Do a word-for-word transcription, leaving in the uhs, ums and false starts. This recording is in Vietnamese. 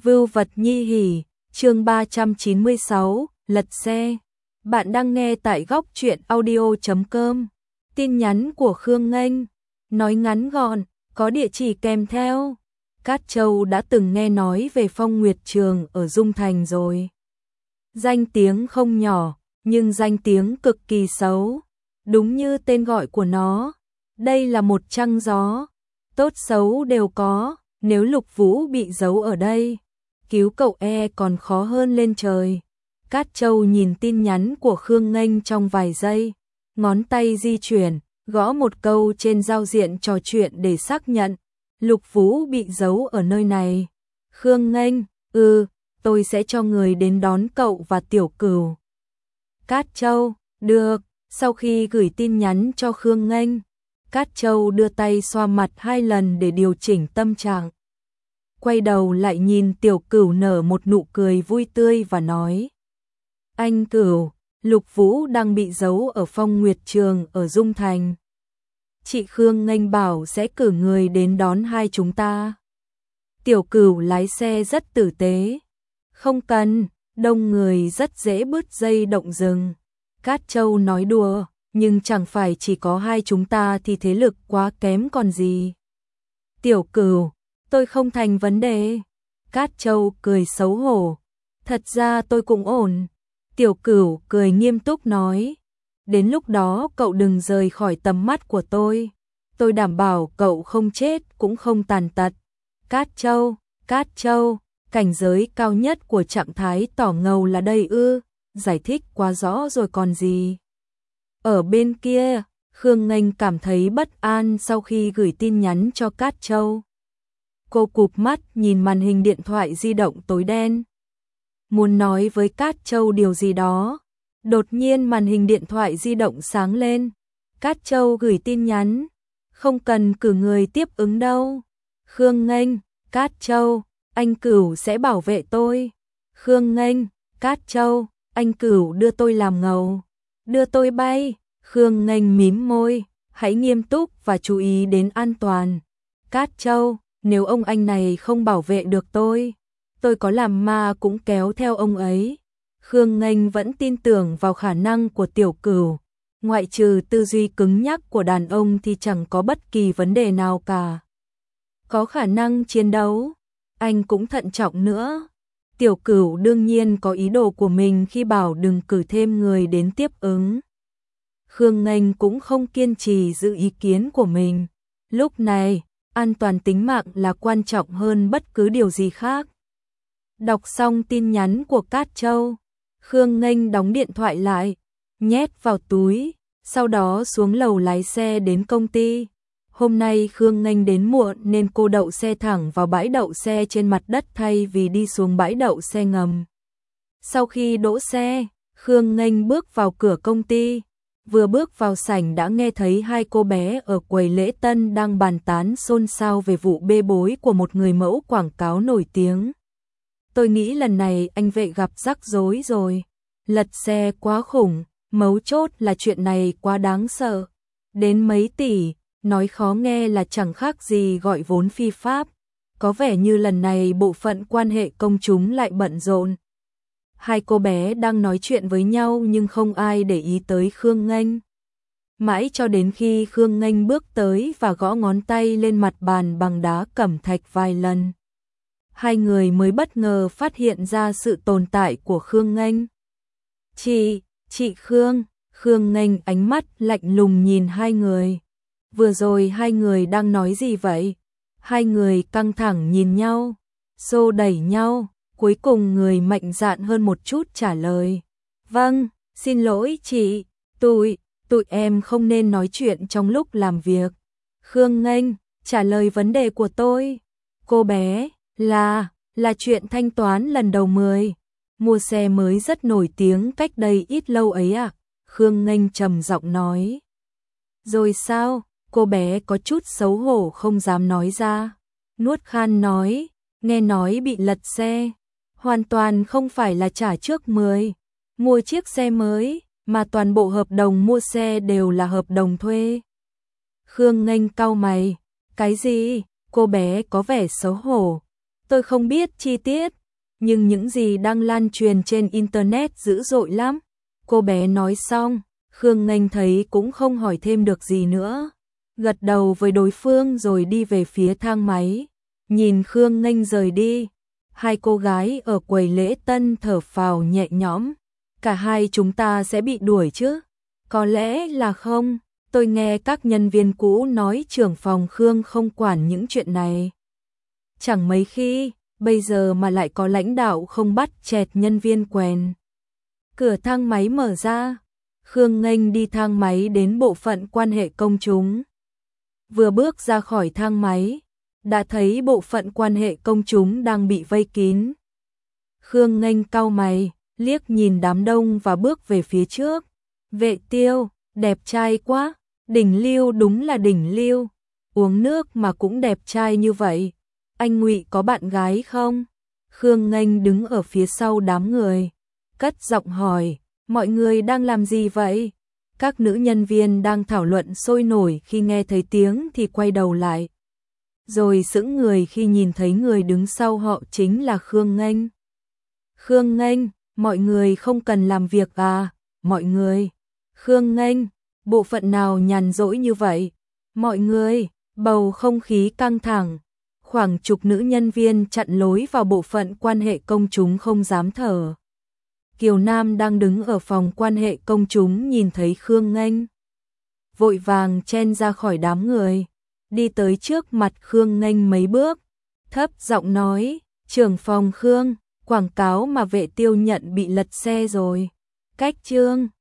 Vưu vật nhi hỉ, chương ba trăm chín mươi sáu, lật xe. Bạn đang nghe tại góc truyện audio chấm com. Tin nhắn của Khương Nghênh, nói ngắn gọn, có địa chỉ kèm theo. Cát Châu đã từng nghe nói về Phong Nguyệt Trường ở Dung Thành rồi. Danh tiếng không nhỏ, nhưng danh tiếng cực kỳ xấu. Đúng như tên gọi của nó, đây là một trăng gió, tốt xấu đều có. Nếu Lục Vũ bị giấu ở đây, cứu cậu e còn khó hơn lên trời. Cát Châu nhìn tin nhắn của Khương Nghênh trong vài giây, ngón tay di chuyển, gõ một câu trên giao diện trò chuyện để xác nhận. Lục Vũ bị giấu ở nơi này. Khương Nghênh, ừ, tôi sẽ cho người đến đón cậu và Tiểu Cửu. Cát Châu, được. Sau khi gửi tin nhắn cho Khương Nghênh, Cát Châu đưa tay xoa mặt hai lần để điều chỉnh tâm trạng. Quay đầu lại nhìn Tiểu Cửu nở một nụ cười vui tươi và nói: Anh Cửu, Lục Vũ đang bị giấu ở Phong Nguyệt Trường ở Dung Thành. Chị Khương Nghênh bảo sẽ cử người đến đón hai chúng ta. Tiểu Cửu lái xe rất tử tế. Không cần, đông người rất dễ bứt dây động rừng. Cát Châu nói đùa, nhưng chẳng phải chỉ có hai chúng ta thì thế lực quá kém còn gì. Tiểu Cửu, tôi không thành vấn đề. Cát Châu cười xấu hổ. Thật ra tôi cũng ổn. Tiểu Cửu cười nghiêm túc nói: Đến lúc đó cậu đừng rời khỏi tầm mắt của tôi. Tôi đảm bảo cậu không chết cũng không tàn tật. Cát Châu, Cát Châu, cảnh giới cao nhất của trạng thái tỏ ngầu là đây ư? Giải thích quá rõ rồi còn gì. Ở bên kia, Khương Nghênh cảm thấy bất an sau khi gửi tin nhắn cho Cát Châu. Cô cụp mắt nhìn màn hình điện thoại di động tối đen. Muốn nói với Cát Châu điều gì đó. Đột nhiên màn hình điện thoại di động sáng lên. Cát Châu gửi tin nhắn: Không cần cử người tiếp ứng đâu. Khương Nghênh, Cát Châu, anh Cửu sẽ bảo vệ tôi. Khương Nghênh, Cát Châu, anh Cửu đưa tôi làm ngầu. Đưa tôi bay. Khương Nghênh mím môi: Hãy nghiêm túc và chú ý đến an toàn. Cát Châu, nếu ông anh này không bảo vệ được tôi, tôi có làm ma cũng kéo theo ông ấy. Khương Nghênh vẫn tin tưởng vào khả năng của Tiểu Cửu. Ngoại trừ tư duy cứng nhắc của đàn ông thì chẳng có bất kỳ vấn đề nào cả. Có khả năng chiến đấu, anh cũng thận trọng nữa. Tiểu Cửu đương nhiên có ý đồ của mình khi bảo đừng cử thêm người đến tiếp ứng. Khương Nghênh cũng không kiên trì giữ ý kiến của mình. Lúc này, an toàn tính mạng là quan trọng hơn bất cứ điều gì khác. Đọc xong tin nhắn của Cát Châu, Khương Nghênh đóng điện thoại lại, nhét vào túi, sau đó xuống lầu lái xe đến công ty. Hôm nay Khương Nghênh đến muộn nên cô đậu xe thẳng vào bãi đậu xe trên mặt đất thay vì đi xuống bãi đậu xe ngầm. Sau khi đỗ xe, Khương Nghênh bước vào cửa công ty. Vừa bước vào sảnh đã nghe thấy hai cô bé ở quầy lễ tân đang bàn tán xôn xao về vụ bê bối của một người mẫu quảng cáo nổi tiếng. Tôi nghĩ lần này anh Vệ gặp rắc rối rồi. Lật xe quá khủng, mấu chốt là chuyện này quá đáng sợ. Đến mấy tỷ, nói khó nghe là chẳng khác gì gọi vốn phi pháp. Có vẻ như lần này bộ phận quan hệ công chúng lại bận rộn. Hai cô bé đang nói chuyện với nhau nhưng không ai để ý tới Khương Nghênh. Mãi cho đến khi Khương Nghênh bước tới và gõ ngón tay lên mặt bàn bằng đá cẩm thạch vài lần, hai người mới bất ngờ phát hiện ra sự tồn tại của Khương Nghênh. Chị, chị Khương, Khương Nghênh ánh mắt lạnh lùng nhìn hai người. Vừa rồi hai người đang nói gì vậy? Hai người căng thẳng nhìn nhau, xô đẩy nhau. Cuối cùng người mạnh dạn hơn một chút trả lời: Vâng, xin lỗi chị, tụi, tụi em không nên nói chuyện trong lúc làm việc. Khương Nghênh, trả lời vấn đề của tôi. Cô bé, là, là chuyện thanh toán lần đầu mười. Mua xe mới rất nổi tiếng cách đây ít lâu ấy à? Khương Nghênh trầm giọng nói. Rồi sao? Cô bé có chút xấu hổ không dám nói ra. Nuốt khan nói, nghe nói bị lật xe. Hoàn toàn không phải là trả trước mười, mua chiếc xe mới, mà toàn bộ hợp đồng mua xe đều là hợp đồng thuê. Khương Nghênh cau mày, cái gì? Cô bé có vẻ xấu hổ. Tôi không biết chi tiết, nhưng những gì đang lan truyền trên Internet dữ dội lắm. Cô bé nói xong, Khương Nghênh thấy cũng không hỏi thêm được gì nữa. Gật đầu với đối phương rồi đi về phía thang máy. Nhìn Khương Nghênh rời đi, hai cô gái ở quầy lễ tân thở phào nhẹ nhõm. Cả hai chúng ta sẽ bị đuổi chứ? Có lẽ là không. Tôi nghe các nhân viên cũ nói trưởng phòng Khương không quản những chuyện này. Chẳng mấy khi, bây giờ mà lại có lãnh đạo không bắt chẹt nhân viên quèn. Cửa thang máy mở ra, Khương Nghênh đi thang máy đến bộ phận quan hệ công chúng. Vừa bước ra khỏi thang máy, đã thấy bộ phận quan hệ công chúng đang bị vây kín. Khương Nghênh cau mày, liếc nhìn đám đông và bước về phía trước. Vệ Tiêu, đẹp trai quá, đỉnh lưu đúng là đỉnh lưu. Uống nước mà cũng đẹp trai như vậy. Anh Ngụy có bạn gái không? Khương Nghênh đứng ở phía sau đám người, cất giọng hỏi, mọi người đang làm gì vậy? Các nữ nhân viên đang thảo luận sôi nổi, khi nghe thấy tiếng thì quay đầu lại. Rồi sững người khi nhìn thấy người đứng sau họ chính là Khương Nghênh. Khương Nghênh, mọi người không cần làm việc à? Mọi người. Khương Nghênh, bộ phận nào nhàn rỗi như vậy? Mọi người, bầu không khí căng thẳng. Khoảng chục nữ nhân viên chặn lối vào bộ phận quan hệ công chúng không dám thở. Kiều Nam đang đứng ở phòng quan hệ công chúng nhìn thấy Khương Nghênh, vội vàng chen ra khỏi đám người, đi tới trước mặt Khương Nghênh mấy bước, thấp giọng nói, trưởng phòng Khương, quảng cáo mà Vệ Tiêu nhận bị lật xe rồi. Cách chương